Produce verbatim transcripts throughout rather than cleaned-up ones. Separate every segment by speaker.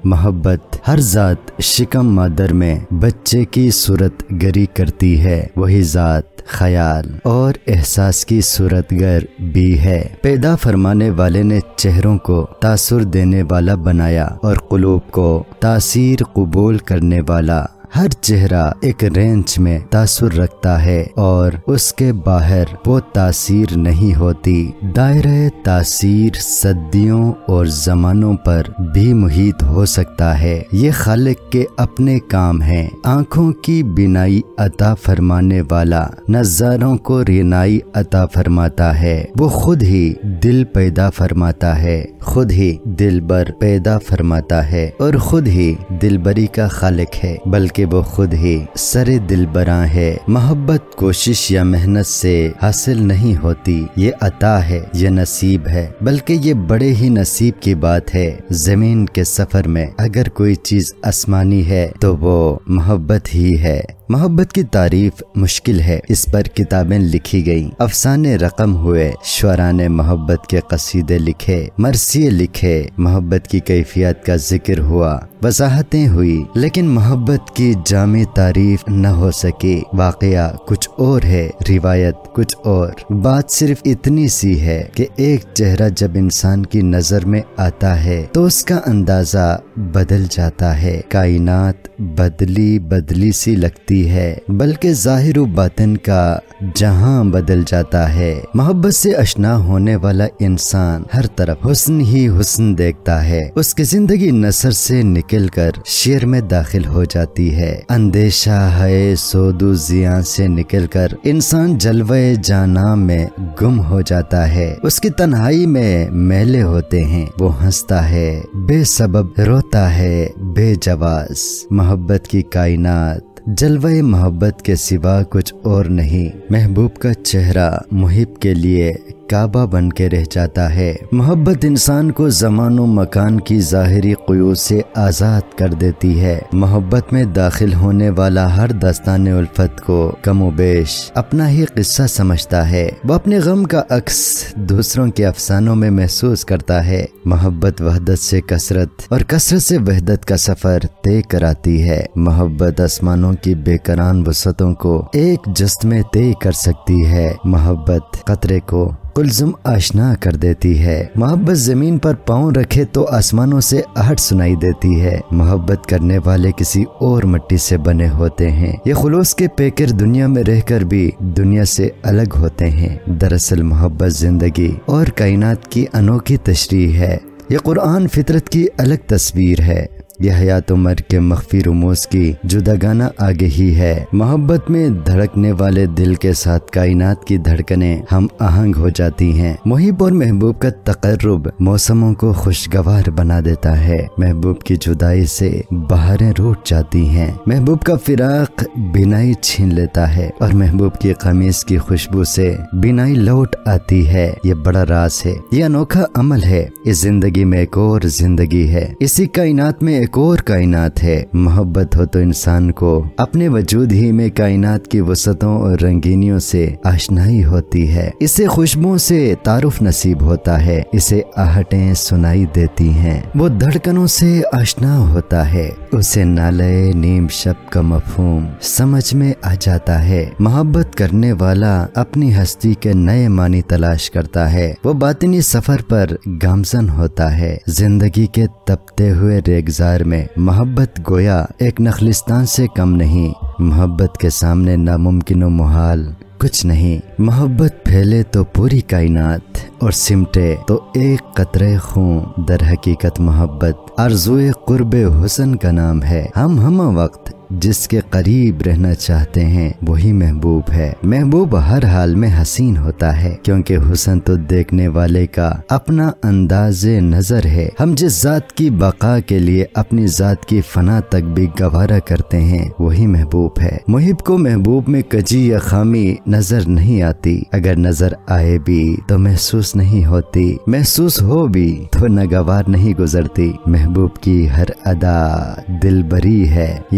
Speaker 1: मोहब्बत हर जात शिकम मादर में बच्चे की सूरत गरी करती है, वही जात ख्याल और एहसास की सूरतगर भी है। पैदा फरमाने वाले ने चेहरों को तासुर देने वाला बनाया और कुलूब को तासीर कबूल करने वाला। हर चेहरा एक रेंज में तासुर रखता है और उसके बाहर वो तासीर नहीं होती। दायरे तासीर सदियों और जमानों पर भी मुहित हो सकता है। ये खालिक के अपने काम है। आँखों की बिनाई अता फरमाने वाला नज़ारों को रिनाई अता फरमाता है। वो खुद ही दिल पैदा फरमाता है, खुद ही दिलबर पैदा फरमाता है और खुद ही दिलबरी का खालिक है, बल्कि वो खुद ही सरे दिलबरा है। मोहब्बत कोशिश या मेहनत से हासिल नहीं होती, ये अता है, ये नसीब है, बल्कि ये बड़े ही नसीब की बात है। जमीन के सफर में अगर कोई चीज आसमानी है तो वो मोहब्बत ही है। मोहब्बत की तारीफ मुश्किल है, इस पर किताबें लिखी गईं, अफसाने रकम हुए, शुअरा ने मोहब्बत के कसीदे लिखे, मरसिए लिखे, मोहब्बत की कैफियत का जिक्र हुआ, वजाहतें हुई, लेकिन मोहब्बत की जामी तारीफ न हो सकी। वाकया कुछ और है, रिवायत कुछ और। बात सिर्फ इतनी सी है कि एक चेहरा जब इंसान की नजर में आता है तो उसका अंदाजा बदल जाता है। कायनात बदली बदली सी लगती है, बल्कि जाहिर व बातिन का जहां बदल जाता है। मोहब्बत से आशना होने वाला इंसान हर तरफ हुस्न ही हुस्न देखता है। उसकी जिंदगी नसर से निकलकर शेर में दाखिल हो जाती है। अंदेशा है सोदू जिया से निकलकर इंसान जलवे जाना में गुम हो जाता है। उसकी तन्हाई में मेले होते हैं, वो हंसता है, बेसबब रोता है, बेजवास। मोहब्बत की कायनात जलवे मोहब्बत के सिवा कुछ और नहीं। महबूब का चेहरा मुहिब के लिए काबा बन के रह जाता है। मोहब्बत इंसान को ज़मानो मकान की ज़ाहिरी क़ुयूद से आज़ाद कर देती है। मोहब्बत में दाखिल होने वाला हर दस्ताने उल्फत को कमोबेश अपना ही किस्सा समझता है। वो अपने गम का अक्स दूसरों के अफसानों में महसूस करता है। मोहब्बत वहदत से कसरत और कसरत से वहदत का सफ़र तय कराती है। मोहब्बत आसमानों की बेकरान वसतों को एक जस्त में तय कर सकती है। मोहब्बत कतरे को कुलजुम आशना कर देती है। मोहब्बत जमीन पर पाँव रखे तो आसमानों से आहट सुनाई देती है। मोहब्बत करने वाले किसी और मिट्टी से बने होते हैं। ये खुलूस के पैकर दुनिया में रहकर भी दुनिया से अलग होते हैं। दरअसल मोहब्बत जिंदगी और कायनात की अनोखी तशरीह है। ये कुरान फितरत की अलग तस्वीर है। यह हयात उमर के मख्फी रुमूस की जुदागाना आगे ही है। मोहब्बत में धड़कने वाले दिल के साथ कायनात की धड़कनें हम आहंग हो जाती हैं। मुहिब और महबूब का तकर्रुब मौसमों को खुशगवार बना देता है। महबूब की जुदाई से बहारें रूठ जाती हैं। महबूब का फिराक बिनाई छीन लेता है और महबूब की कमीज की खुशबू से बिनाई लौट आती है। ये बड़ा राज है, ये अनोखा अमल है। इस जिंदगी में एक और जिंदगी है, इसी कायनात में एक और कायनात है। मोहब्बत हो तो इंसान को अपने वजूद ही में कायनात की वसतों और रंगीनियों से आशनाई होती है। इसे खुशबुओं से तारुफ नसीब होता है, इसे आहटें सुनाई देती हैं। वो धड़कनों से आशना होता है, उसे नाले नीम शब का मफहूम समझ में आ जाता है। मोहब्बत करने वाला अपनी हस्ती के नए मानी तलाश करता है। वो बातिनी सफर पर गामजन होता है। जिंदगी के तपते हुए रेगजार में मोहब्बत गोया एक नखलिस्तान से कम नहीं। मोहब्बत के सामने नामुमकिन व मुहाल कुछ नहीं। मोहब्बत फैले तो पूरी कायनात और सिमटे तो एक कतरे खून। दर हकीकत मोहब्बत आरज़ुए कुर्बे हुस्न का नाम है। हम हम वक्त जिसके करीब रहना चाहते हैं वही महबूब है। महबूब हर हाल में हसीन होता है, क्योंकि हुस्न तो देखने वाले का अपना अंदाज़े नजर है। हम जिस जात की बका के लिए अपनी जात की फना तक भी गवारा करते हैं वही महबूब है। मुहिब को महबूब में कजी या खामी नजर नहीं आती। अगर नजर आए भी तो महसूस नहीं होती, महसूस हो भी तो नगवार नहीं गुजरती। महबूब की हर अदा दिलबरी है, यहाँ तक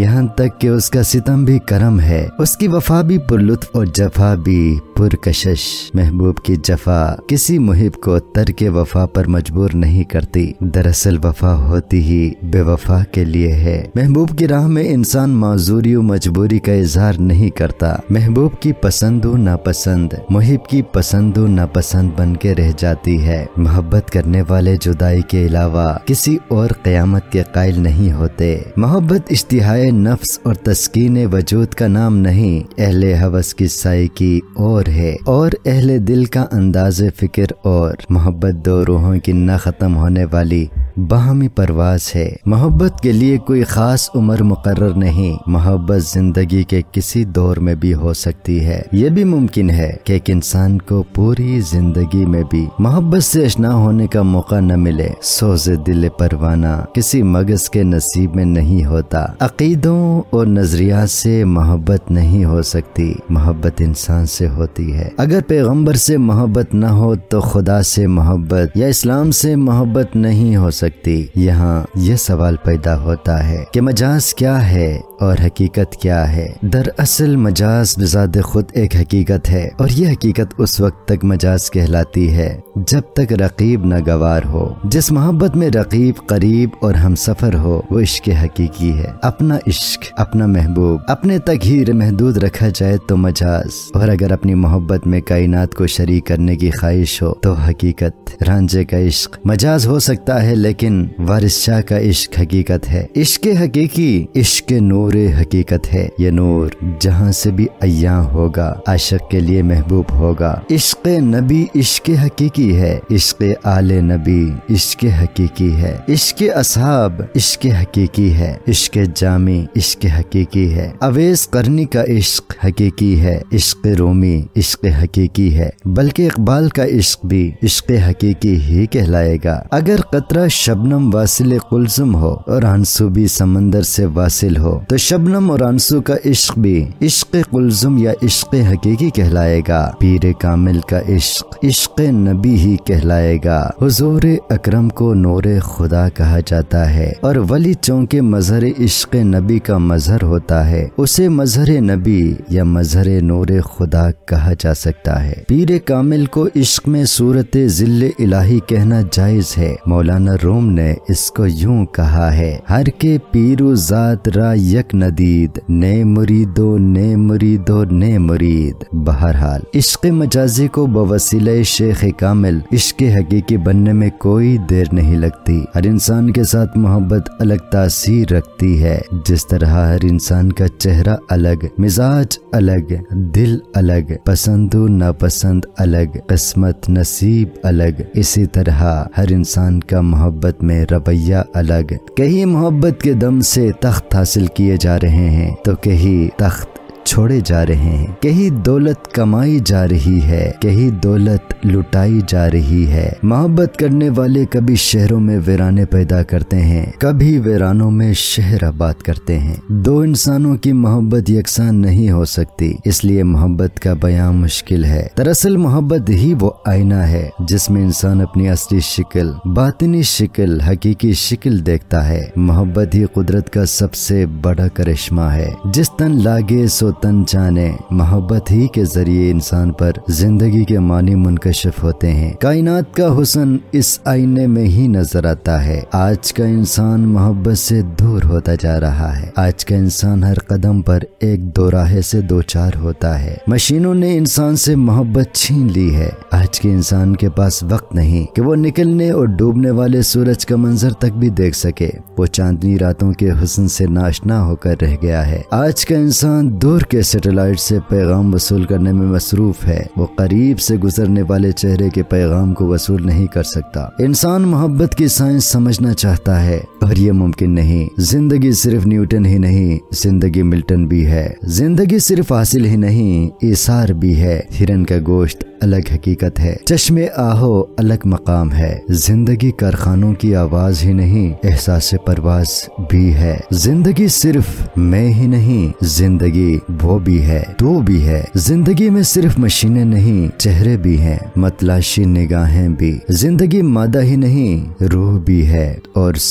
Speaker 1: तक कि उसका सितम भी करम है, उसकी वफा भी पुरलुत्फ और जफा भी पुरकशिश। महबूब की जफा किसी मुहिब को तर्क वफा पर मजबूर नहीं करती, दरअसल वफा होती ही बेवफा के लिए है। महबूब की राह में इंसान माजूरी और मजबूरी का इजहार नहीं करता। महबूब की पसंद व नापसंद मुहिब की पसंद व नापसंद बन के रह जाती है। मोहब्बत करने वाले जुदाई के अलावा किसी और क़यामत के कायल नहीं होते। मोहब्बत इश्तिहाए नफ्स और तस्कीन वजूद का नाम नहीं, अहले हवस की साई की और है, और अहले दिल का अंदाज़े फिक्र और। मोहब्बत दो रूहों की न खत्म होने वाली बाहमी परवाज है। मोहब्बत के लिए कोई खास उम्र मुकर्रर नहीं। मोहब्बत जिंदगी के किसी दौर में भी हो सकती है। ये भी मुमकिन है कि एक इंसान को पूरी जिंदगी में भी मोहब्बत से आशना होने का मौका न मिले। सोज़े दिल परवाना किसी मगज के नसीब में नहीं होता। अकीदों और नजरियात से मोहब्बत नहीं हो सकती, मोहब्बत इंसान से होती है। अगर पैगंबर से मोहब्बत न हो तो खुदा से मोहब्बत या इस्लाम से मोहब्बत नहीं हो सकती। यहाँ यह सवाल पैदा होता है कि मजाज क्या है और हकीकत क्या है। दरअसल मजाज बिज़ात खुद एक हकीकत है, और यह हकीकत उस वक्त तक मजाज कहलाती है जब तक रकीब न गवार हो। जिस मोहब्बत में रकीब, करीब और हमसफर हो वो इश्क हकीकी है। अपना इश्क, अपना महबूब अपने तक ही महदूद रखा जाए तो मजाज, और अगर अपनी मोहब्बत में कायनात को शरीक करने की ख्वाहिश हो तो हकीकत। रांझे का इश्क मजाज हो सकता है, लेकिन वारिस शाह का इश्क हकीकत है। इश्क हकीकी इश्क नूर हकीकत है। ये नूर जहाँ से भी अय्यां होगा, आशिक के लिए महबूब होगा। इश्क नबी इश्क हकीकी है, इश्क आले नबी इश्क हकीकी है, इश्क असहाब इश्क हकीकी है, इश्क जामी इश्क हकीकी है। अवैस करनी का इश्क हकीकी है, इश्क रोमी इश्क हकीकी है, बल्कि इकबाल का इश्क भी इश्क हकीकी ही कहलाएगा। अगर कतरा शबनम वासिल कुलजुम हो और आंसू भी समंदर से वासिल हो तो शबनम और आंसू का इश्क भी इश्क कुलजुम या इश्क हकीकी कहलाएगा। पीर कामिल का इश्क इश्क नबी ही कहलाएगा। हुजूर अकरम को नूरे खुदा कहा जाता है, और वली चौंके मजहर इश्क नबी का मजहर होता है, उसे मजहर नबी या मजहर नूरे खुदा कहा जा सकता है। पीर कामिल को इश्क में सूरत जिल्ले इलाही कहना जायज है। मौलाना रूम ने इसको यूं कहा है, हर के पीरू जात रा यक नदीद, ने मुरीदो ने मुरीदो ने मुरीद। बहरहाल इश्क मजाजी को बवसीले शेख कामिल इश्क हकीकी बनने में कोई देर नहीं लगती। हर इंसान के साथ मोहब्बत अलग तासीर रखती है। जिस तरह हर इंसान का चेहरा अलग, मिजाज अलग, दिल अलग, पसंद नापसंद अलग, किस्मत नसीब अलग, इसी तरह हर इंसान का मोहब्बत में रवैया अलग। कहीं मोहब्बत के दम से तख्त हासिल किए जा रहे हैं तो कहीं तख्त छोड़े जा रहे हैं। कहीं दौलत कमाई जा रही है, कहीं दौलत लुटाई जा रही है। मोहब्बत करने वाले कभी शहरों में वीराने पैदा करते हैं, कभी वीरानों में शहर आबाद करते हैं। दो इंसानों की मोहब्बत यकसान नहीं हो सकती, इसलिए मोहब्बत का बयान मुश्किल है। दरअसल मोहब्बत ही वो आईना है जिसमें इंसान अपनी असली शिक्ल, बातिनी शिक्ल, हकीकी शिक्ल देखता है। मोहब्बत ही कुदरत का सबसे बड़ा करिश्मा है। जिस तन लागे सो तन जाने। मोहब्बत ही के जरिए इंसान पर जिंदगी के मानी मुनकशिफ होते हैं। कायनात का हुस्न इस आईने में ही नजर आता है। आज का इंसान मोहब्बत से दूर होता जा रहा है। आज का इंसान हर कदम पर एक दो राहे से दो चार होता है। मशीनों ने इंसान से मोहब्बत छीन ली है। आज के इंसान के पास वक्त नहीं कि वो निकलने और डूबने वाले सूरज का मंजर तक भी देख सके। वो चांदनी रातों के हुस्न से नाशना होकर रह गया है। आज का इंसान दूर के सैटेलाइट से पैगाम वसूल करने में मसरूफ है। वो करीब से गुजरने वाले चेहरे के पैगाम को वसूल नहीं कर सकता। इंसान मोहब्बत की साइंस समझना चाहता है और ये मुमकिन नहीं। जिंदगी सिर्फ न्यूटन ही नहीं, जिंदगी मिल्टन भी है। जिंदगी सिर्फ हासिल ही नहीं, इसार भी है। हिरन का गोश्त अलग हकीकत है, चश्मे आहो अलग मकाम है। जिंदगी कारखानों की आवाज ही नहीं, एहसास परवाज भी है। जिंदगी सिर्फ मैं ही नहीं, जिंदगी वो भी है, तू भी है। जिंदगी में सिर्फ मशीनें नहीं, चेहरे भी हैं, मतलाशी निगाहें भी। जिंदगी मादा ही नहीं, रूह भी है। और सबसे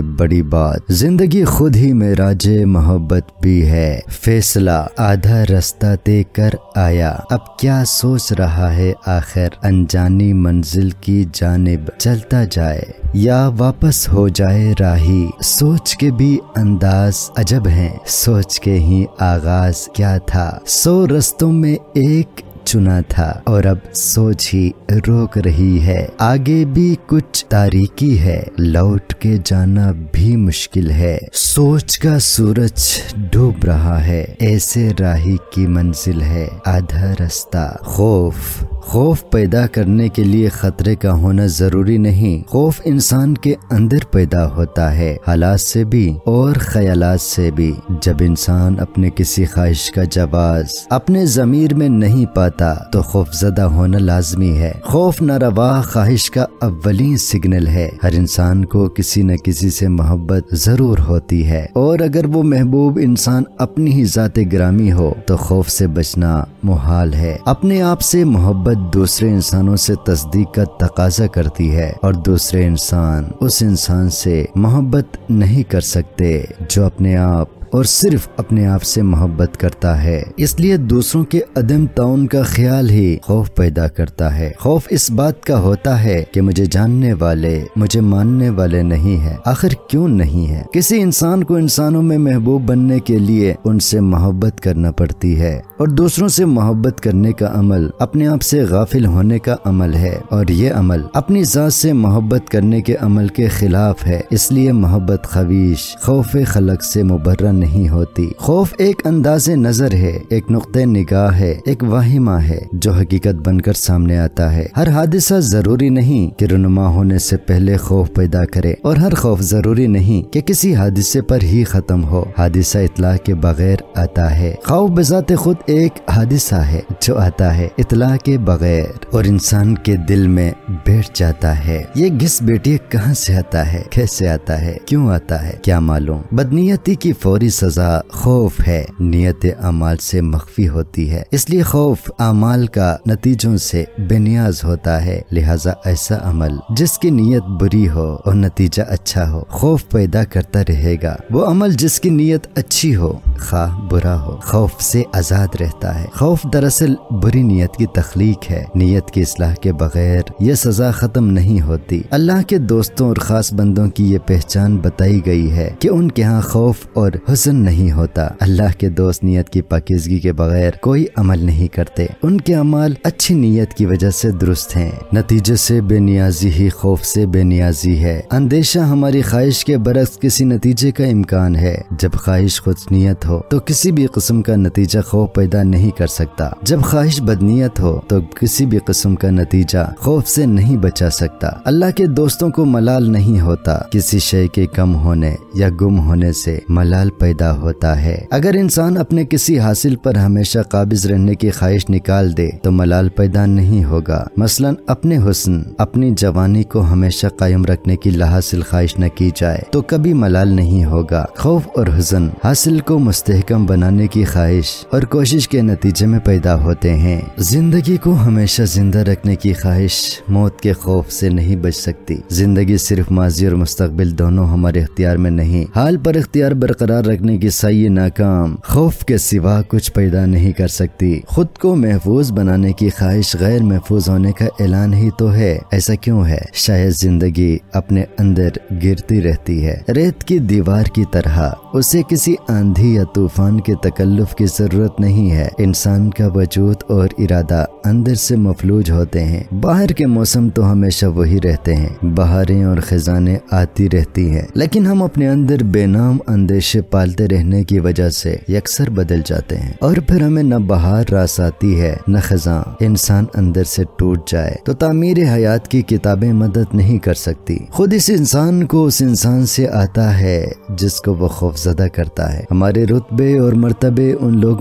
Speaker 1: बड़ी बात। जिंदगी खुद ही में राजे मोहब्बत भी है। फैसला आधा रास्ता तय कर आया, अब क्या सोच रहा है आखिर, अनजानी मंजिल की जानिब चलता जाए या वापस हो जाए राही। सोच के भी अंदाज अजब हैं, सोच के ही आगाज क्या था। सौ रस्तों में एक चुना था और अब सोच ही रोक रही है। आगे भी कुछ तारीकी है, लौट के जाना भी मुश्किल है। सोच का सूरज डूब रहा है, ऐसे राही की मंजिल है आधा रास्ता। खौफ खौफ पैदा करने के लिए खतरे का होना जरूरी नहीं। खौफ इंसान के अंदर पैदा होता है, हालात से भी और ख्यालात से भी। जब इंसान अपने किसी ख्वाहिश का जवाब अपने ज़मीर में नहीं पाता तो खौफजदा होना लाजमी है। खौफ नारवा ख्वाहिश का अव्वलीन सिग्नल है। हर इंसान को किसी न किसी से मोहब्बत जरूर होती है, और अगर वो महबूब इंसान अपनी ही ज़ाते ग्रामी हो तो खौफ से बचना मुहाल है। अपने आप से मोहब्बत दूसरे इंसानों से तस्दीक का तकाजा करती है, और दूसरे इंसान उस इंसान से मोहब्बत नहीं कर सकते जो अपने आप और सिर्फ अपने आप से मोहब्बत करता है। इसलिए दूसरों के अदम ताउन का ख्याल ही खौफ पैदा करता है। खौफ इस बात का होता है कि मुझे जानने वाले मुझे मानने वाले नहीं है। आखिर क्यों नहीं है? किसी इंसान को इंसानों में महबूब बनने के लिए उनसे मोहब्बत करना पड़ती है, और दूसरों से मोहब्बत करने का अमल अपने आप से गाफिल होने का अमल है, और ये अमल अपनी जात से मोहब्बत करने के अमल के खिलाफ है। इसलिए मोहब्बत खवीश खौफ खलक से मुबर्रा नहीं होती। खौफ एक अंदाज़े नजर है, एक नुक्ते निगाह है, एक वाहिमा है जो हकीकत बनकर सामने आता है। हर हादिसा जरूरी नहीं कि रुनुमा होने से पहले खौफ पैदा करे, और हर खौफ जरूरी नहीं कि किसी हादिसे पर ही खत्म हो। हादिसा इतला के बगैर आता है। खौफ बजाते खुद एक हादिसा है जो आता है इतला के बगैर और इंसान के दिल में बैठ जाता है। ये घिस बैठिए कहाँ से आता है, कैसे आता है, क्यों आता है, क्या मालूम। बदनीयती की फौरी सजा खौफ है, नियत अमाल से मख्फी होती है। इसलिए खौफ अमाल का नतीजों से बेनियाज होता है। लिहाजा ऐसा अमल जिसकी नियत बुरी हो और नतीजा अच्छा हो खौफ पैदा करता रहेगा। वो अमल जिसकी नियत अच्छी हो खा बुरा हो खौफ से आजाद रहता है। खौफ दरअसल बुरी नियत की तख्लीक है। नियत की इस्लाह के बगैर ये सजा खत्म नहीं होती। अल्लाह के दोस्तों और खास बंदों की ये पहचान बताई गई है कि उनके यहाँ खौफ और हुस्न नहीं होता। अल्लाह के दोस्त नियत की पाकीज़गी के बगैर कोई अमल नहीं करते। उनके अमाल अच्छी नियत की वजह से दुरुस्त हैं। नतीजे से बेनियाजी ही खौफ से बेनियाजी है। अंदेशा हमारी ख्वाहिश के बरक्स किसी नतीजे का इम्कान है। जब ख्वाहिश खुद नियत हो तो किसी भी किस्म का नतीजा खौफ पैदा नहीं कर सकता। जब ख्वाहिश बदनीयत हो तो किसी भी किस्म का नतीजा खौफ से नहीं बचा सकता। अल्लाह के दोस्तों को मलाल नहीं होता। किसी शय के कम होने या गुम होने से मलाल पैदा होता है। अगर इंसान अपने किसी हासिल पर हमेशा काबिज रहने की ख्वाहिश निकाल दे तो मलाल पैदा नहीं होगा। मसलन अपने हुस्न अपनी जवानी को हमेशा कायम रखने की लाहासिल ख्वाहिश न की जाए तो कभी मलाल नहीं होगा। खौफ और हुस्न हासिल को मुस्तहकम बनाने की ख्वाहिश और कोशिश के नतीजे में पैदा होते हैं। जिंदगी को हमेशा जिंदा रखने की ख्वाहिश मौत के खौफ से नहीं बच सकती। जिंदगी सिर्फ माजी और मुस्तकबिल दोनों हमारे इख्तियार में नहीं, हाल पर इख्तियार बरकरार रखने की सही नाकाम खौफ के सिवा कुछ पैदा नहीं कर सकती। खुद को महफूज बनाने की ख्वाहिश गैर महफूज होने का ऐलान ही तो है। ऐसा क्यों है? शायद जिंदगी अपने अंदर गिरती रहती है रेत की दीवार की तरह। उसे किसी आंधी या तूफान के तकल्लुफ की जरूरत नहीं है। इंसान का वजूद और इरादा अंदर से मफलूज होते हैं। बाहर के मौसम तो हमेशा वही रहते हैं, बहारें और खजाने आती रहती हैं, लेकिन हम अपने अंदर बेनाम अंदेशे पालते रहने की वजह से यकसर बदल जाते हैं, और फिर हमें न बहार रास आती है न खजा। इंसान अंदर से टूट जाए तो तामीर हयात की किताबें मदद नहीं कर सकती। खुद इस इंसान को उस इंसान से आता है जिसको वो खौफजदा करता है। हमारे रुतबे और मर्तबे उन लोगों में खौफ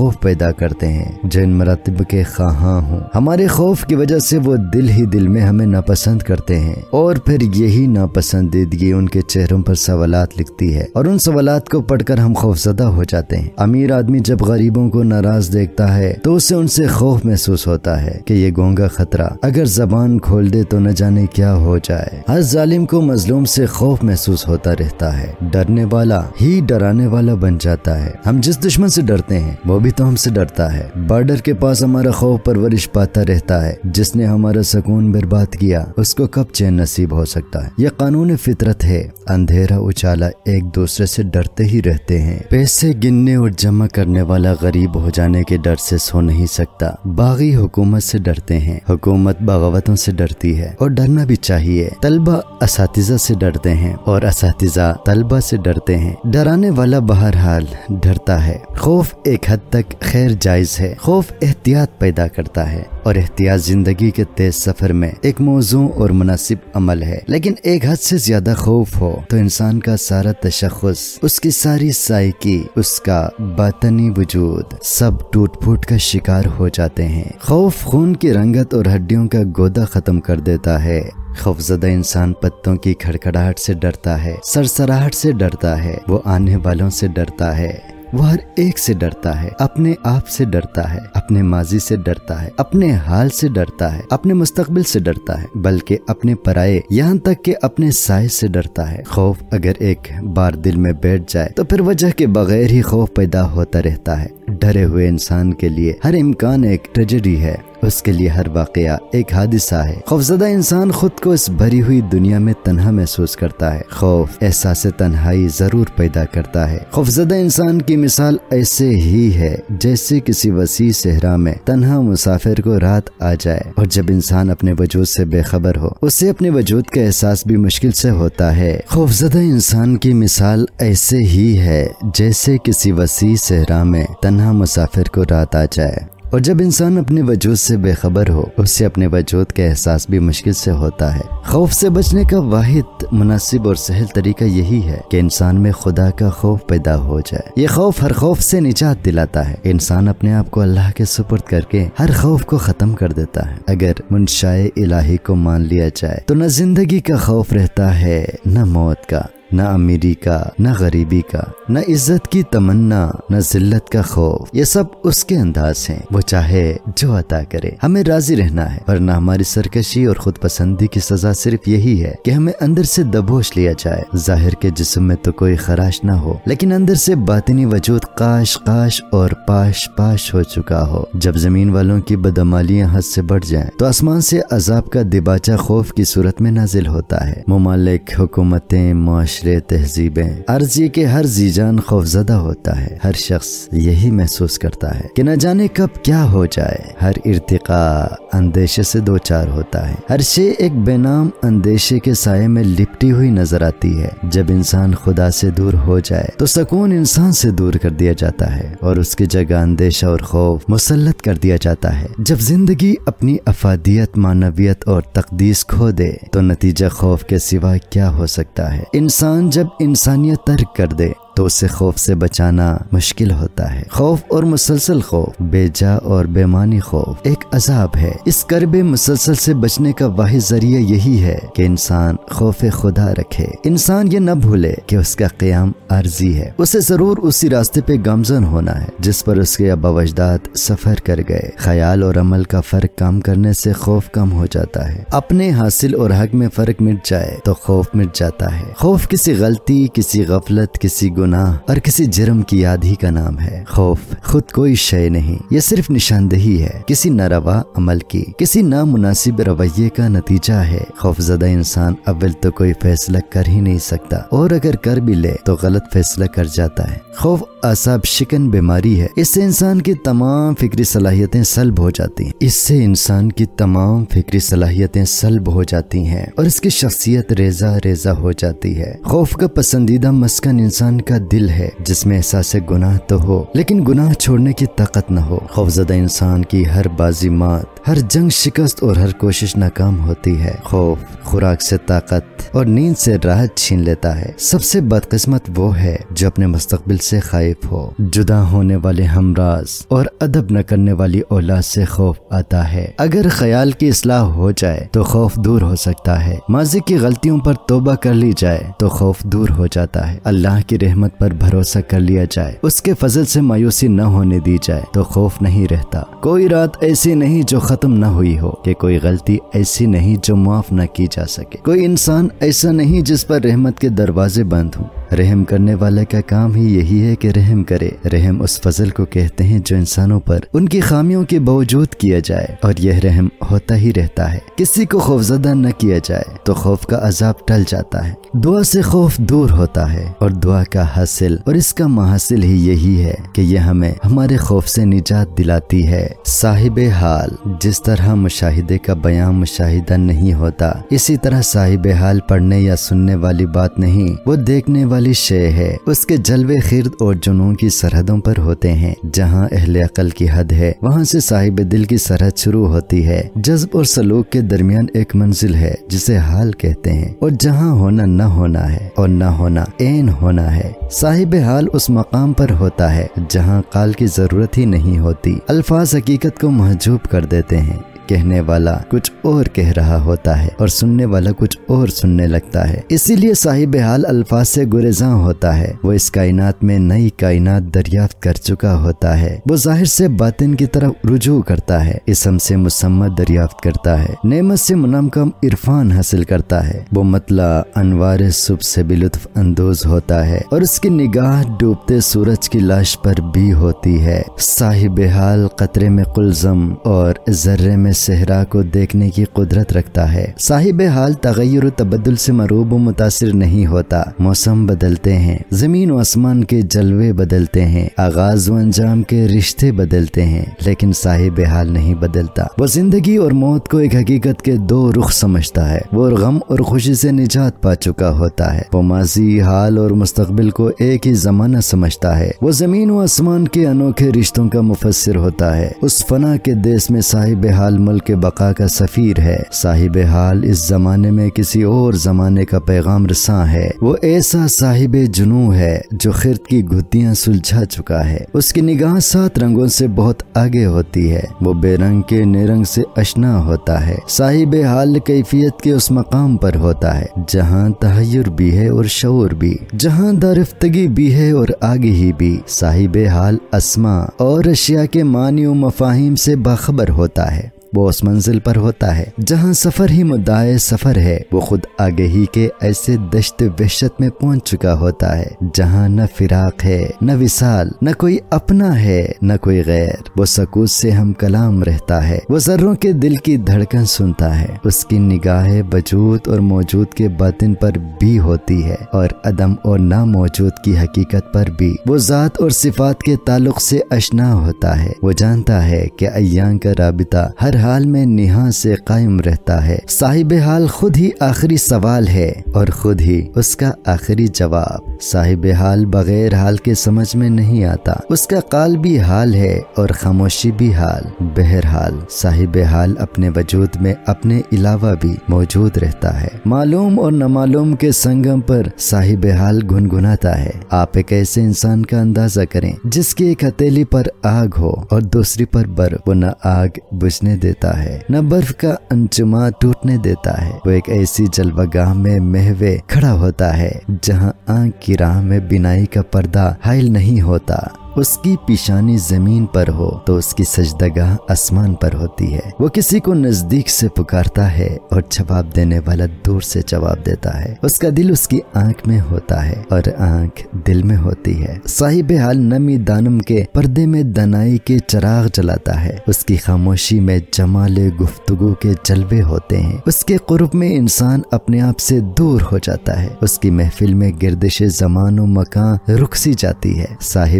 Speaker 1: खौफ पैदा करते हैं जो इन मरातिब के ख़्वाहां हों। हमारे खौफ की वजह से वो दिल ही दिल में हमें नापसंद करते हैं और फिर यही नापसंदीदगी उनके चेहरों पर सवालात लिखती है और उन सवालात को पढ़कर हम खौफजदा हो जाते हैं। अमीर आदमी जब गरीबों को नाराज देखता है तो उसे उनसे खौफ महसूस होता है कि ये गोंगा खतरा अगर जबान खोल दे तो न जाने क्या हो जाए। हर जालिम को मजलूम से खौफ महसूस होता रहता है। डरने वाला ही डराने वाला बन जाता है। हम जिस दुश्मन से डरते हैं वो भी तो हमसे डरता है। बॉर्डर के पास हमारा खौफ परवरिश पाता रहता है। जिसने हमारा सुकून बर्बाद किया उसको कब चैन नसीब हो सकता है। यह कानून फितरत है। अंधेरा उजाला एक दूसरे से डरते ही रहते हैं। पैसे गिनने और जमा करने वाला गरीब हो जाने के डर से सो नहीं सकता। बागी हुकूमत से डरते हैं। हुकूमत बगावतों से डरती है और डरना भी चाहिए। तलबा असातिज़ा से डरते हैं और असातिज़ा तलबा से डरते हैं। डराने वाला बहरहाल डरता है। खौफ एक हद तक खैर जायज है। खौफ एहतियात पैदा करता है और एहतियात जिंदगी के तेज सफर में एक मौजू और मुनासिब अमल है। लेकिन एक हद से ज्यादा खौफ हो तो इंसान का सारा तशख़्ख़ुस, उसकी सारी साइकी, उसका बातनी वजूद सब टूट फूट का शिकार हो जाते हैं। खौफ खून की रंगत और हड्डियों का गोदा खत्म कर देता है। खौफजदा इंसान पत्तों की खड़खड़ाहट से डरता है, सरसराहट से डरता है, वो आने वालों से डरता है, वो हर एक से डरता है, अपने आप से डरता है, अपने माजी से डरता है, अपने हाल से डरता है, अपने मुस्तकबिल से डरता है, बल्कि अपने पराये यहाँ तक कि अपने साए से डरता है। खौफ अगर एक बार दिल में बैठ जाए तो फिर वजह के बगैर ही खौफ पैदा होता रहता है। डरे हुए इंसान के लिए हर इम्कान एक ट्रेजेडी है, उसके लिए हर वाकया एक हादिसा है। खौफजदा इंसान खुद को इस भरी हुई दुनिया में तन्हा महसूस करता है। खौफ एहसास तन्हाई जरूर पैदा करता है। खौफजदा इंसान की मिसाल ऐसे ही है जैसे किसी वसी सहरा में तन्हा मुसाफिर को रात आ जाए और जब इंसान अपने वजूद से बेखबर हो उसे अपने वजूद का एहसास भी मुश्किल से होता है। खौफजदा इंसान की मिसाल ऐसे ही है जैसे किसी वसी सहरा में तन्हा मुसाफिर को रात आ जाए और जब इंसान अपने वजूद से बेखबर हो उसे अपने वजूद का एहसास भी मुश्किल से होता है। खौफ से बचने का वाहिद मुनासिब और सहल तरीका यही है कि इंसान में खुदा का खौफ पैदा हो जाए। ये खौफ हर खौफ से निजात दिलाता है। इंसान अपने आप को अल्लाह के सुपुर्द करके हर खौफ को खत्म कर देता है। अगर मुनशाए इलाही को मान लिया जाए तो न जिंदगी का खौफ रहता है, न मौत का, न अमीरी का, न गरीबी का, न इज्जत की तमन्ना, न जिल्लत का खौफ। ये सब उसके अंदाज हैं। वो चाहे जो अता करे, हमें राजी रहना है। वरना हमारी सरकशी और खुद पसंदी की सजा सिर्फ यही है कि हमें अंदर से दबोच लिया जाए। जाहिर के जिस्म में तो कोई खराश ना हो लेकिन अंदर से बातिनी वजूद काश काश और पाश पाश हो चुका हो। जब जमीन वालों की बदअमालियां हद से बढ़ जाएं तो आसमान से अजाब का दिबाचा खौफ की सूरत में नाजिल होता है। मुमालिक, हुकूमतें, माशरे, तहजीबें, अर्जी के हर जीजान खौफजदा होता है। हर शख्स यही महसूस करता है कि न जाने कब क्या हो जाए। हर इर्तिका अंदेशे से दो चार होता है। हर शे एक बेनाम अंदेशे के साये में लिपटी हुई नजर आती है। जब इंसान खुदा से दूर हो जाए तो सुकून इंसान से दूर कर दिया जाता है और उसकी जगह अंदेशा और खौफ मुसल्लत कर दिया जाता है। जब जिंदगी अपनी अफादियत, मानवियत और तकदीस खो दे तो नतीजा खौफ के सिवा क्या हो सकता है। इंसान जब इंसानियत तर्क कर दे तो उसे खौफ से बचाना मुश्किल होता है। खौफ और मुसलसल खौफ, बेजा और बेमानी खौफ एक अजाब है। इस करबे मुसलसल से बचने का वाहिद जरिया यही है कि इंसान खौफ खुदा रखे। इंसान ये न भूले कि उसका क़याम आर्जी है। उसे जरूर उसी रास्ते पे गामजन होना है जिस पर उसके अबावजदाद सफर कर गए। ख्याल और अमल का फर्क काम करने से खौफ कम हो जाता है। अपने हासिल और हक में फर्क मिट जाए तो खौफ मिट जाता है। खौफ किसी गलती, किसी गफलत, किसी गुनाह और किसी जुर्म की याद ही का नाम है। खौफ खुद कोई शय नहीं, ये सिर्फ निशानदेही है किसी नारवा अमल की, किसी नामुनासिब रवैये का नतीजा है। खौफजदा इंसान अव्वल तो कोई फैसला कर ही नहीं सकता और अगर कर भी ले तो गलत फैसला कर जाता है। खौफ आसाब शिकन बीमारी है। इससे इंसान की तमाम फिक्री सलाहियतें सल्ब हो जाती हैं। इससे इंसान की तमाम फिक्री सलाहियतें सल्ब हो जाती हैं और इसकी शख्सियत रेजा रेजा हो जाती है। खौफ का पसंदीदा मस्कन इंसान का दिल है जिसमें एहसास गुनाह तो हो लेकिन गुनाह छोड़ने की ताकत न हो। खौफजदा इंसान की हर बाजी मात, हर जंग शिकस्त और हर कोशिश नाकाम होती है। खौफ खुराक से ताकत और नींद से राहत छीन लेता है। सबसे बदकिस्मत वो है जो अपने मुस्तकबिल से खाइफ हो। जुदा होने वाले हमराज और अदब न करने वाली औलाद से खौफ आता है। अगर ख्याल की इस्लाह हो जाए तो खौफ दूर हो सकता है। माजी की गलतियों पर तौबा कर ली जाए तो खौफ दूर हो जाता है। अल्लाह की रहमत पर भरोसा कर लिया जाए, उसके फजल से मायूसी न होने दी जाए तो खौफ नहीं रहता। कोई रात ऐसी नहीं जो खत्म न हुई हो, कि कोई गलती ऐसी नहीं जो माफ न की जा सके, कोई इंसान ऐसा नहीं जिस पर रहमत के दरवाजे बंद हों। रहम करने वाले का काम ही यही है कि रहम करे। रहम उस फजल को कहते हैं जो इंसानों पर उनकी खामियों के बावजूद किया जाए, और यह रहम होता ही रहता है। किसी को खौफजदा न किया जाए तो खौफ का अजाब टल जाता है। दुआ से खौफ दूर होता है, और दुआ का हासिल और इसका महासिल ही यही है कि यह हमें हमारे खौफ से निजात दिलाती है। साहिब हाल, जिस तरह मुशाहिदे का बयान मुशाहिदा नहीं होता, इसी तरह साहिब हाल पढ़ने या सुनने वाली बात नहीं, वो देखने वाली शय है। उसके जलवे खिर्द और जुनून की सरहदों पर होते हैं। जहाँ अहले अकल की हद है, वहाँ से साहिब दिल की सरहद शुरू होती है। जज्ब और सलूक के दरमियान एक मंजिल है जिसे हाल कहते हैं, और जहाँ होना न होना है और न होना ऐन होना है। साहिब हाल उस मकाम पर होता है जहाँ काल की जरूरत ही नहीं होती। अल्फाज हकीकत को महजूब कर देते हैं। कहने वाला कुछ और कह रहा होता है और सुनने वाला कुछ और सुनने लगता है। इसीलिए साहिब हाल अल्फाज से गुरेज़ां होता है। वो इस कायनात में नई कायनात दरियाफ्त कर चुका होता है। वो जाहिर से बातिन की तरफ रुजू करता है, इसम से मुसम्मा दरियाफ्त करता है, नेमत से मुनम्कम इरफान हासिल करता है। वो मतला अनवार सुबह से भी लुत्फ अंदोज होता है, और उसकी निगाह डूबते सूरज की लाश पर भी होती है। साहिब हाल कतरे में कुलज़म और जर्रे में सहरा को देखने की कुदरत रखता है। साहिब हाल तगय्युर तबद्दुल से मरूब व मुतासिर नहीं होता। मौसम बदलते हैं, जमीन व आसमान के जलवे बदलते हैं, आगाज व अंजाम के रिश्ते बदलते हैं, लेकिन साहिब हाल नहीं बदलता। वो जिंदगी और मौत को एक हकीकत के दो रुख समझता है। वो गम और खुशी से निजात पा चुका होता है। वो माजी, हाल और मुस्तकबिल को एक ही जमाना समझता है। वो जमीन व आसमान के अनोखे रिश्तों का मुफस्सिर होता है। उस फना के देश में साहिब हाल मुल्क के बका का सफीर है। साहिब हाल इस जमाने में किसी और जमाने का पैगाम रसां है। वो ऐसा साहिब जुनू है जो खिर्द की घुत्तियां सुलझा चुका है। उसकी निगाह सात रंगों से बहुत आगे होती है। वो बेरंग के निरंग से अशना होता है। साहिब हाल कैफियत के उस मकाम पर होता है जहाँ तहय्युर भी है और शऊर भी, जहाँ दारिफ्तगी भी है और आगे भी। साहिब हाल अस्मा और अशिया के मानी व मफाहिम से बाखबर होता है। वो उस मंजिल पर होता है जहाँ सफर ही मुद्दाए सफर है। वो खुद आगे ही के ऐसे दश्त वहशत में पहुँच चुका होता है जहाँ न फिराक है, न विसाल, न कोई अपना है, न कोई गैर। वो सकूत से हम कलाम रहता है। वो जर्रों के दिल की धड़कन सुनता है। उसकी निगाहें वजूद और मौजूद के बातिन पर भी होती है, और अदम और ना मौजूद की हकीकत पर भी। वो जात और सिफात के ताल्लुक से अशना होता है। वो जानता है कि अय्यान का राबिता हर हाल में निहा से कायम रहता है। साहिब हाल खुद ही आखिरी सवाल है और खुद ही उसका आखिरी जवाब। साहिब हाल बगैर हाल के समझ में नहीं आता। उसका काल भी हाल है और खामोशी भी हाल। बहरहाल साहिब हाल अपने वजूद में अपने अलावा भी मौजूद रहता है। मालूम और नामालूम के संगम पर साहिब हाल गुनगुनाता है। आप एक ऐसे इंसान का अंदाजा करें जिसकी एक हथेली पर आग हो और दूसरी पर बर्फ। वो न आग बुझने देता है, न बर्फ का अंजुमा टूटने देता है। वो एक ऐसी जलवागाह में महवे खड़ा होता है जहाँ आंख की राह में बिनाई का पर्दा हाइल नहीं होता। उसकी पिशानी जमीन पर हो तो उसकी सजदगाह आसमान पर होती है। वो किसी को नजदीक से पुकारता है और जवाब देने वाला दूर से जवाब देता है। उसका दिल उसकी आंख में होता है और आंख दिल में होती है। साहिब हाल नमी दानम के पर्दे में दनाई के चिराग जलाता है। उसकी खामोशी में जमाले गुफ्तगू के जलवे होते हैं। उसके कुर्ब में इंसान अपने आप से दूर हो जाता है। उसकी महफिल में गिर्दिश ज़मान व मकान रुक सी जाती है। साहिब हाल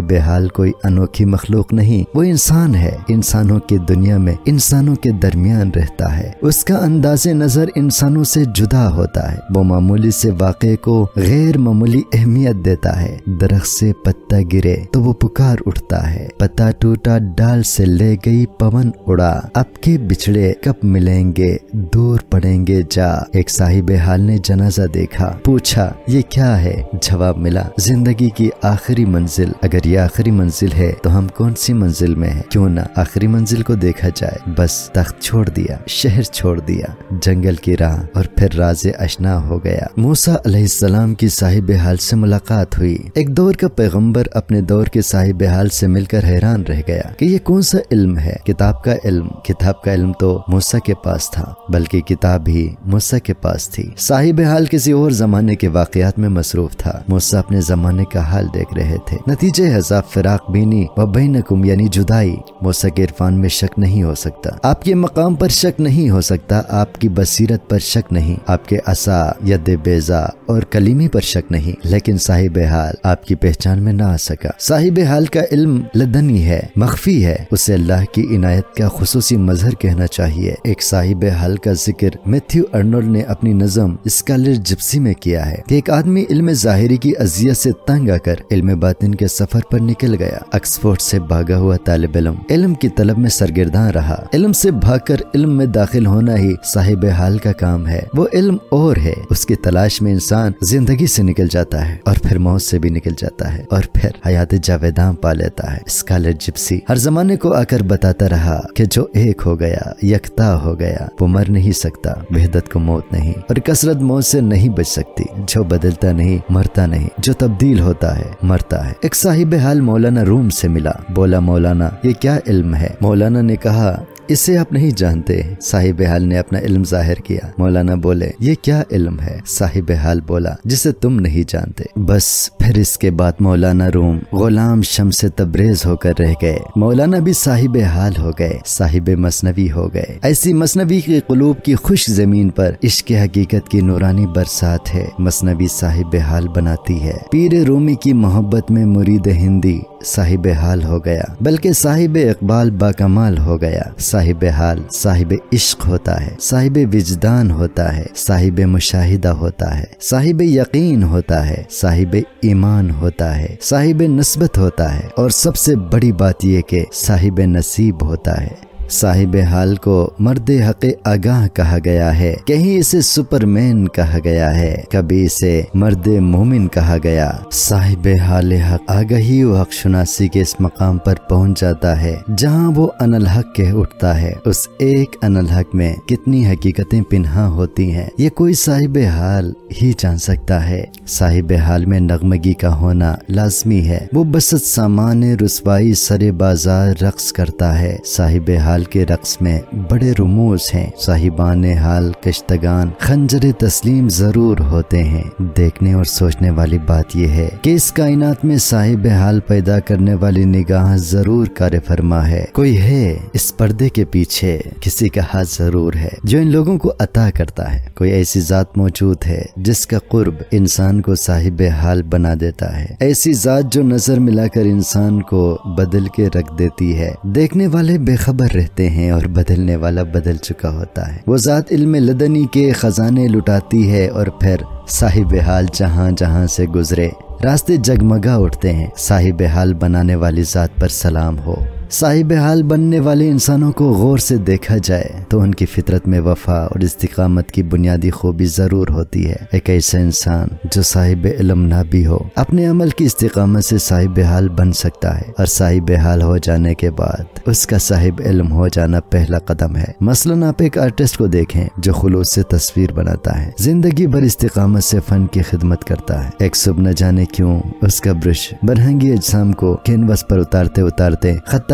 Speaker 1: हाल कोई अनोखी मखलूक नहीं, वो इंसान है, इंसानों की दुनिया में इंसानों के दरमियान रहता है। उसका अंदाज़े नजर इंसानों से जुदा होता है। वो मामूली से वाक़े को गैर मामूली अहमियत देता है। दरख्त से पत्ता गिरे तो वो पुकार उठता है, पत्ता टूटा डाल से ले गई पवन उड़ा, अब के बिछड़े कब मिलेंगे दूर पड़ेंगे जा। एक साहिब हाल ने जनाजा देखा, पूछा ये क्या है? जवाब मिला, जिंदगी की आखिरी मंजिल। अगर ये आखिरी मंजिल है तो हम कौन सी मंजिल में हैं? क्यों ना आखिरी मंजिल को देखा जाए। बस तख्त छोड़ दिया, शहर छोड़ दिया, जंगल की राह, और फिर राज़े अशना हो गया। मूसा अलैहिस्सलाम की साहिब हाल से मुलाकात हुई। एक दौर का पैगंबर अपने दौर के साहिब हाल से मिलकर हैरान रह गया कि ये कौन सा इल्म है। किताब का इल्म किताब का इल्म तो मूसा के पास था, बल्कि किताब भी मूसा के पास थी। साहिब हाल किसी और जमाने के वाकयात में मसरूफ था। मूसा अपने जमाने का हाल देख रहे थे। नतीजे हज़ाब फिराक बीनी व बैनकुम यानी जुदाई। मूसा के इरफान में शक नहीं हो सकता, आपके मकाम पर शक नहीं हो सकता, आपकी बसीरत पर शक नहीं, आपके असा यद बेजा और कलीमी पर शक नहीं, लेकिन साहिब हाल आपकी पहचान में ना आ सका। साहिब हाल का इल्म लदनी है, मख्फी है, उसे अल्लाह की इनायत का खुसूसी मजहर कहना चाहिए। एक साहिब हाल का जिक्र मैथ्यू अर्नोल्ड ने अपनी नज़म स्कॉलर जिप्सी में किया है कि एक आदमी इल्म ज़ाहिरी की अजियत से तंग आकर इल्म बातिन के सफर पर निकल गया। ऑक्सफोर्ड से भागा हुआ तालिब इल्म इल्म की तलब में सरगर्दां रहा। इल्म से भागकर इल्म में दाखिल होना ही साहिब हाल का काम है। वो इल्म और है, उसकी तलाश में इंसान जिंदगी से निकल जाता है और फिर मौत से भी निकल जाता है और फिर हयात जावेदां पा लेता है। स्कॉलर जिप्सी हर जमाने को आकर बताता रहा कि जो एक हो गया यकता हो गया, वो मर नहीं सकता, वहदत को मौत नहीं, और कसरत मौत से नहीं बच सकती। जो बदलता नहीं मरता नहीं, जो तब्दील होता है मरता है। एक साहिब हाल मौलाना रूम से मिला, बोला मौलाना ये क्या इल्म है? मौलाना ने कहा इसे आप नहीं जानते। साहिब हाल ने अपना इल्म जाहिर किया। मौलाना बोले ये क्या इल्म है? साहिब हाल बोला जिसे तुम नहीं जानते। बस फिर इसके बाद मौलाना रूम गुलाम शम्स तब्रेज होकर रह गए। मौलाना भी साहिब हाल हो गए, साहिब मसनवी हो गए। ऐसी मसनवी के कुलूब की खुश जमीन पर इश्क हकीकत की नूरानी बरसात है। मसनवी साहिब हाल बनाती है। पीर रूमी की मोहब्बत में मुरीद हिंदी साहिब हाल हो गया, बल्कि साहिब इकबाल बाकमाल हो गया। साहिब हाल साहिब इश्क होता है, साहिब विजदान होता है, साहिब मुशाहिदा होता है, साहिब यकीन होता है, साहिब ईमान होता है, साहिब नस्बत होता है, और सबसे बड़ी बात यह कि साहिब नसीब होता है। साहिब हाल को मर्द हक़े आगाह कहा गया है, कहीं इसे सुपरमैन कहा गया है, कभी इसे मर्द मोमिन कहा गया। साहिब हाल हक आगाही व हक शुनासी के इस मकाम पर पहुंच जाता है जहां वो अनल हक कह उठता है। उस एक अनल हक में कितनी हकीकतें पिन्हा होती हैं, ये कोई साहिब हाल ही जान सकता है। साहिब हाल में नगमगी का होना लाजमी है। वो बसत सामान रुसवाई सरे बाजार रक्स करता है। साहिब हाल के रक्स में बड़े रुमूज हैं। साहिबान हाल कश्तगान खंजर तस्लीम जरूर होते हैं। देखने और सोचने वाली बात यह है कि इस कायनात में साहिब हाल पैदा करने वाली निगाह जरूर कार्य फरमा है। कोई है इस पर्दे के पीछे, किसी का हाथ जरूर है जो इन लोगों को अता करता है। कोई ऐसी जात मौजूद है जिसका कुर्ब इंसान को साहिब हाल बना देता है। ऐसी जात जो नजर मिलाकर इंसान को बदल के रख देती है। देखने वाले बेखबर रहते हैं और बदलने वाला बदल चुका होता है। वो जात इल्म लदनी के खजाने लुटाती है और फिर साहिब हाल जहां जहां से गुजरे रास्ते जगमगा उठते हैं। साहिब हाल बनाने वाली जात पर सलाम हो। साहिब हाल बनने वाले इंसानों को गौर से देखा जाए तो उनकी फितरत में वफा और इस्तिकामत की बुनियादी खूबी जरूर होती है। एक ऐसा इंसान जो साहिब इल्म ना भी हो, अपने अमल की इस्तिकामत से साहिब हाल बन सकता है, और साहिब हाल हो जाने के बाद उसका साहिब इल्म हो जाना पहला कदम है। मसलन आप एक आर्टिस्ट को देखें जो खुलूस से तस्वीर बनाता है, जिंदगी भर इस्तिकामत से फन की खिदमत करता है। एक सुबह न जाने क्यों उसका ब्रश बरहंगी अजसाम को कैनवस पर उतारते उतारते खत्ता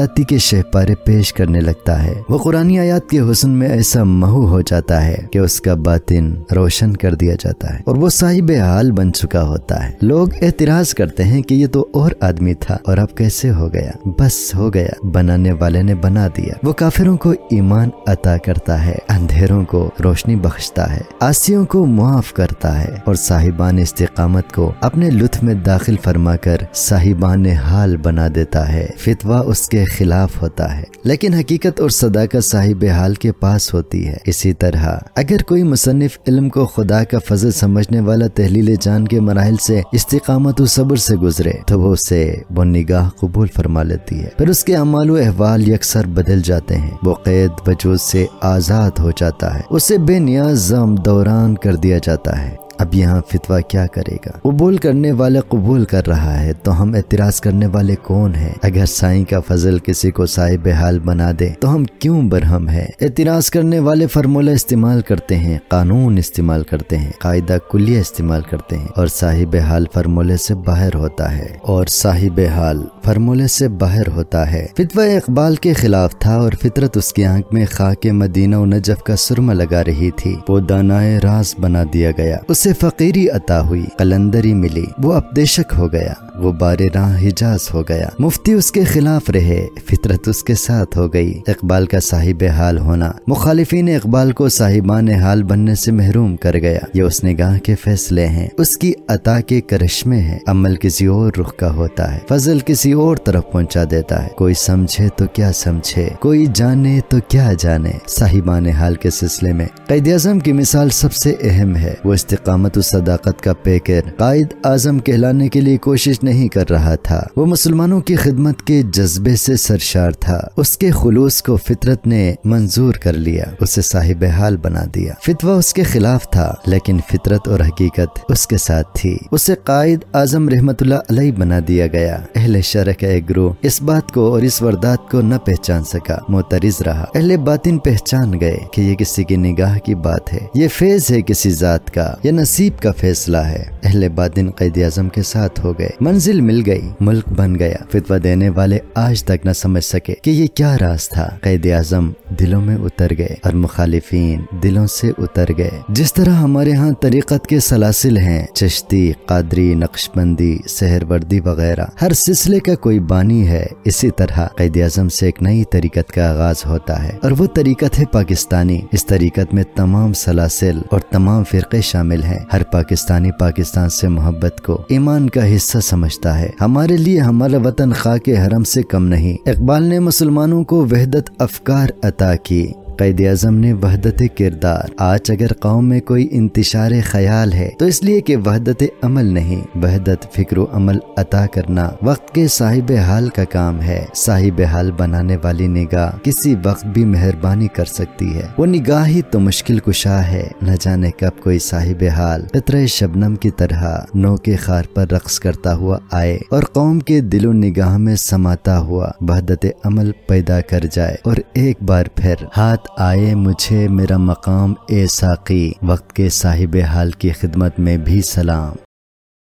Speaker 1: ताती के शहपारे पेश करने लगता है। वो कुरानी आयात के हुस्न में ऐसा महू हो जाता है कि उसका बातिन रोशन कर दिया जाता है और वो साहिब हाल बन चुका होता है। लोग एतराज करते हैं कि ये तो और आदमी था और अब कैसे हो गया। बस हो गया, बनाने वाले ने बना दिया। वो काफिरों को ईमान अता करता है, अंधेरों को रोशनी बख्शता है, आसियों को मुआफ करता है और साहिबान इस्तिकामत को अपने लुत्फ में दाखिल फरमाकर साहिबान हाल बना देता है। फितवा उसके खिलाफ होता है, लेकिन हकीकत और सदाकत साहिब हाल के पास होती है। इसी तरह अगर कोई मुसन्निफ इल्म को खुदा का फजल समझने वाला तहलील जान के मराहिल से इस्तिकामत और सब्र से गुजरे तो वो उसे वो निगाह कबूल फरमा लेती है। फिर उसके अमाल व अहवाल यकसर बदल जाते हैं। वो कैद वजूद से आजाद हो जाता है, उसे बेनियाज जम दौरान कर दिया जाता है। अब यहाँ फितवा क्या करेगा? कबूल करने वाला कबूल कर रहा है तो हम एतराज करने वाले कौन है? अगर साईं का फजल किसी को साहिब हाल बना दे तो हम क्यों बरहम है? एतराज करने वाले फार्मूला इस्तेमाल करते हैं, कानून इस्तेमाल करते हैं, कायदा कुलिया इस्तेमाल करते हैं और साहिब हाल फार्मूले से बाहर होता है और साहिब हाल फार्मूले से बाहर होता है। फितवा इकबाल के खिलाफ था और फितरत उसकी आंख में खाके मदीना और नजफ का सुरमा लगा रही थी। वो दानाए राज बना दिया गया, उसे फकीरी अता हुई, कलंदरी मिली, वो अपदेशक हो गया, वो बारे राह हिजाज हो गया। मुफ्ती उसके खिलाफ रहे, फितरत उसके साथ हो गई। इकबाल का साहिब हाल होना मुखालिफिन इकबाल को साहिबान हाल बनने से महरूम कर गया। ये उस निगाह के फैसले हैं, उसकी अता के करिश्मे हैं। अमल किसी और रुख का होता है, फजल किसी और तरफ पहुंचा देता है। कोई समझे तो क्या समझे, कोई जाने तो क्या जाने। साहिबान हाल के सिलसिले में क़ायद आज़म की मिसाल सबसे अहम है। वो इस्तिकामत और सदाकत का पेकर क़ायद आज़म कहलाने के लिए कोशिश नहीं कर रहा था। वो मुसलमानों की खिदमत के जज्बे से सरशार था। उसके खुलूस को फितरत ने मंजूर कर लिया, उसे साहिब हाल बना दिया। फितवा उसके खिलाफ था, लेकिन फितरत और हकीकत उसके साथ थी। उसे क़ायद आज़म रहमतुल्लाह अलैह बना दिया गया। अहले शरअ का एक ग्रोह इस बात को और इस वारदात को न पहचान सका, मोतरिज रहा। अहले बातिन पहचान गए कि ये किसी की निगाह की बात है, ये फेज है किसी जात का, ये नसीब का फैसला है। अहले बातिन क़ायद आज़म के साथ हो गए, मंजिल मिल गई, मुल्क बन गया। फितवा देने वाले आज तक न समझ सके कि ये क्या राज था। क़ायद आज़म दिलों में उतर गए और मुखालिफिन दिलों से उतर गए। जिस तरह हमारे यहाँ तरीक़त के सलासिल हैं, चिश्ती, कादरी, नक्शबंदी, सहरवर्दी वगैरह, हर सिलसिले का कोई बानी है, इसी तरह क़ायद आज़म से एक नई तरीक़त का आगाज होता है और वो तरीक़त है पाकिस्तानी। इस तरीक़त में तमाम सलासिल और तमाम फ़िरक़े शामिल हैं। हर पाकिस्तानी पाकिस्तान से मोहब्बत को ईमान का हिस्सा समझता है। हमारे लिए हमारा वतन खाके हरम से कम नहीं। इकबाल ने मुसलमानों को वहदत अफकार अता की, क़ायद आज़म ने वहदत किरदार। आज अगर कौम में कोई इंतिशार ख्याल है तो इसलिए कि वहदत अमल नहीं, वहदत फिक्र अमल अता करना वक्त के साहिब हाल का काम है। साहिब हाल बनाने वाली निगाह किसी वक्त भी मेहरबानी कर सकती है। वो निगाह ही तो मुश्किल कुशा है। न जाने कब कोई साहिब हाल कतरे शबनम की तरह नौ के खार पर रक्स करता हुआ आए और कौम के दिलो निगाह में समाता हुआ वहदत अमल पैदा कर जाए और एक बार फिर हाथ आए मुझे मेरा मकाम ए साकी। वक्त के साहिब हाल की खिदमत में भी सलाम।